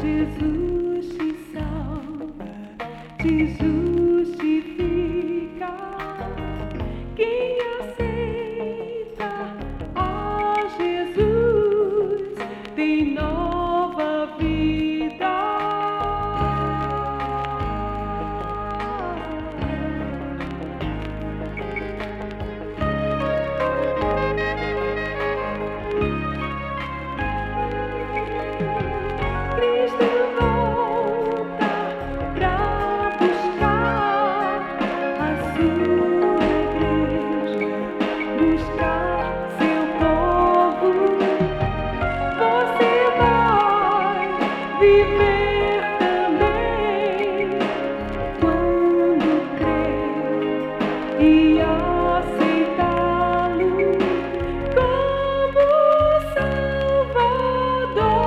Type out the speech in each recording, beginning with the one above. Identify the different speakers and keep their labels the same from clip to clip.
Speaker 1: Jesus te salva, te justifica. Quem aceita a Jesus tem nova vida. Cristo volta pra buscar a sua igreja, buscar seu povo. Você vai viver também quando crer e aceitá-lo como Salvador.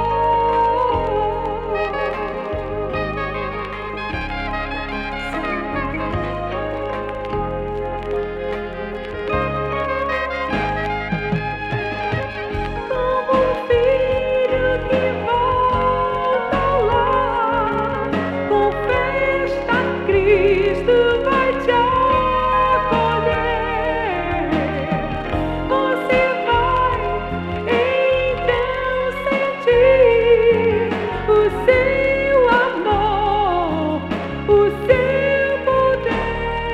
Speaker 1: Como um filho que volta ao lar, com festa Cristo vai te acolher. Você vai então sentir o seu amor, o seu poder.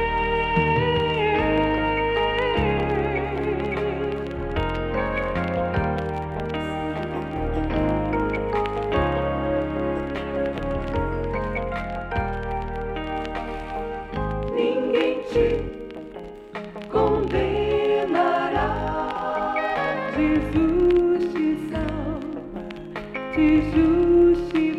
Speaker 1: Ninguém te condenará. Jesus te salva, te justifica.